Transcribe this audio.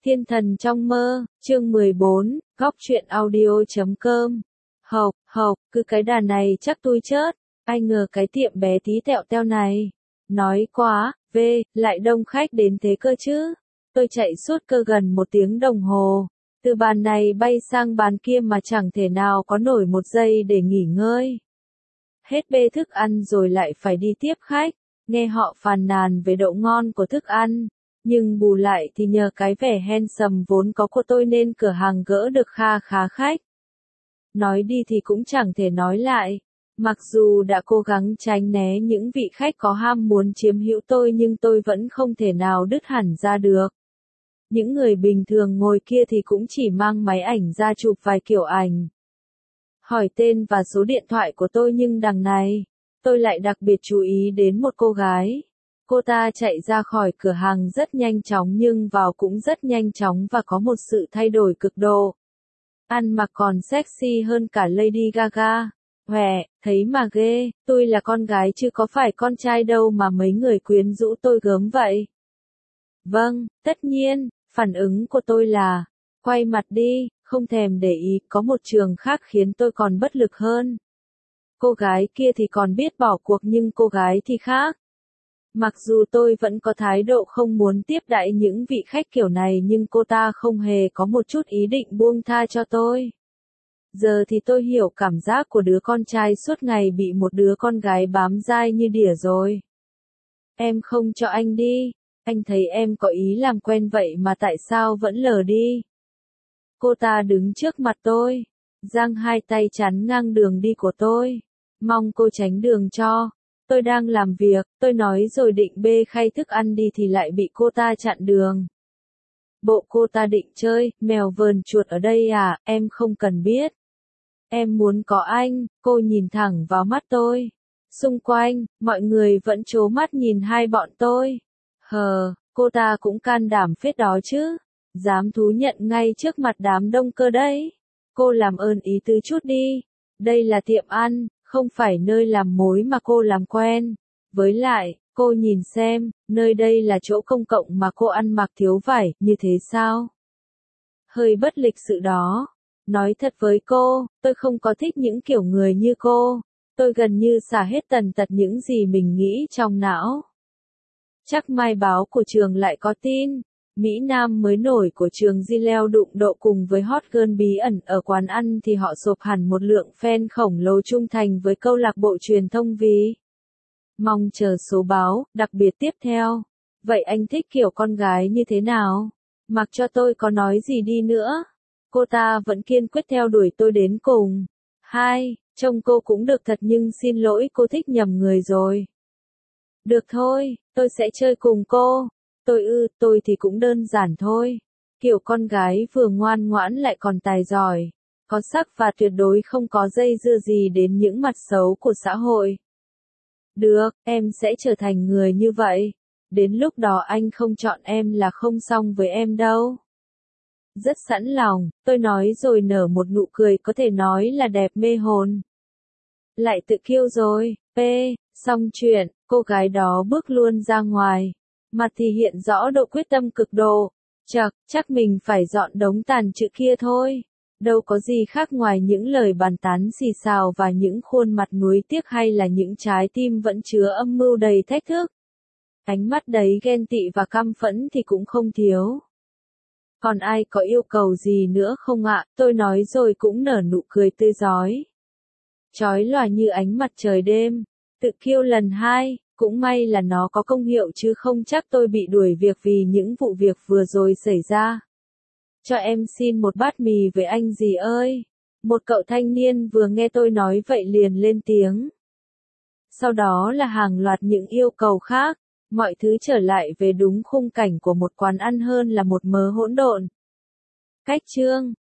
Thiên thần trong mơ, chương 14, góc truyện audio.com. Hộc, cứ cái đàn này chắc tôi chớt, ai ngờ cái tiệm bé tí tẹo teo này. Nói quá, lại đông khách đến thế cơ chứ. Tôi chạy suốt cơ gần 1 tiếng đồng hồ, từ bàn này bay sang bàn kia mà chẳng thể nào có nổi 1 giây để nghỉ ngơi. Hết bê thức ăn rồi lại phải đi tiếp khách, nghe họ phàn nàn về độ ngon của thức ăn. Nhưng bù lại thì nhờ cái vẻ handsome vốn có của tôi nên cửa hàng gỡ được kha khá khách. Nói đi thì cũng chẳng thể nói lại. Mặc dù đã cố gắng tránh né những vị khách có ham muốn chiếm hữu tôi nhưng tôi vẫn không thể nào đứt hẳn ra được. Những người bình thường ngồi kia thì cũng chỉ mang máy ảnh ra chụp vài kiểu ảnh. Hỏi tên và số điện thoại của tôi nhưng đằng này, tôi lại đặc biệt chú ý đến một cô gái. Cô ta chạy ra khỏi cửa hàng rất nhanh chóng nhưng vào cũng rất nhanh chóng và có một sự thay đổi cực độ. Ăn mặc còn sexy hơn cả Lady Gaga. Thấy mà ghê, tôi là con gái chứ có phải con trai đâu mà mấy người quyến rũ tôi gớm vậy. Vâng, tất nhiên, phản ứng của tôi là, quay mặt đi, không thèm để ý, có một trường khác khiến tôi còn bất lực hơn. Cô gái kia thì còn biết bỏ cuộc nhưng cô gái thì khác. Mặc dù tôi vẫn có thái độ không muốn tiếp đãi những vị khách kiểu này nhưng cô ta không hề có một chút ý định buông tha cho tôi. Giờ thì tôi hiểu cảm giác của đứa con trai suốt ngày bị một đứa con gái bám dai như đỉa rồi. Em không cho anh đi, anh thấy em có ý làm quen vậy mà tại sao vẫn lờ đi. Cô ta đứng trước mặt tôi, giang 2 tay chắn ngang đường đi của tôi, mong cô tránh đường cho. Tôi đang làm việc, tôi nói rồi định bê khay thức ăn đi thì lại bị cô ta chặn đường. Bộ cô ta định chơi, mèo vờn chuột ở đây à, em không cần biết. Em muốn có anh, cô nhìn thẳng vào mắt tôi. Xung quanh, mọi người vẫn trố mắt nhìn hai bọn tôi. Cô ta cũng can đảm phết đó chứ. Dám thú nhận ngay trước mặt đám đông cơ đấy. Cô làm ơn ý tứ chút đi. Đây là tiệm ăn, không phải nơi làm mối mà cô làm quen. Với lại, cô nhìn xem, nơi đây là chỗ công cộng mà cô ăn mặc thiếu vải, như thế sao? Hơi bất lịch sự đó. Nói thật với cô, tôi không có thích những kiểu người như cô. Tôi gần như xả hết tần tật những gì mình nghĩ trong não. Chắc mai báo của trường lại có tin. Mỹ Nam mới nổi của trường Gileo đụng độ cùng với hot girl bí ẩn ở quán ăn thì họ sộp hẳn một lượng fan khổng lồ trung thành với câu lạc bộ truyền thông vì. Mong chờ số báo, đặc biệt tiếp theo. Vậy anh thích kiểu con gái như thế nào? Mặc cho tôi có nói gì đi nữa. Cô ta vẫn kiên quyết theo đuổi tôi đến cùng. Trông cô cũng được thật nhưng xin lỗi cô thích nhầm người rồi. Được thôi, tôi sẽ chơi cùng cô. Tôi thì cũng đơn giản thôi. Kiểu con gái vừa ngoan ngoãn lại còn tài giỏi. Có sắc và tuyệt đối không có dây dưa gì đến những mặt xấu của xã hội. Được, em sẽ trở thành người như vậy. Đến lúc đó anh không chọn em là không xong với em đâu. Rất sẵn lòng, tôi nói rồi nở một nụ cười có thể nói là đẹp mê hồn. Lại tự kiêu rồi, xong chuyện, cô gái đó bước luôn ra ngoài. Mặt thì hiện rõ độ quyết tâm cực độ. Chắc mình phải dọn đống tàn chữ kia thôi. Đâu có gì khác ngoài những lời bàn tán xì xào và những khuôn mặt nuối tiếc hay là những trái tim vẫn chứa âm mưu đầy thách thức. Ánh mắt đấy ghen tị và căm phẫn thì cũng không thiếu. Còn ai có yêu cầu gì nữa không ạ? Tôi nói rồi cũng nở nụ cười tươi rói. Chói lòa như ánh mặt trời đêm. Tự kiêu lần 2, cũng may là nó có công hiệu chứ không chắc tôi bị đuổi việc vì những vụ việc vừa rồi xảy ra. Cho em xin một bát mì với anh gì ơi. Một cậu thanh niên vừa nghe tôi nói vậy liền lên tiếng. Sau đó là hàng loạt những yêu cầu khác. Mọi thứ trở lại về đúng khung cảnh của một quán ăn hơn là một mớ hỗn độn. Cách chương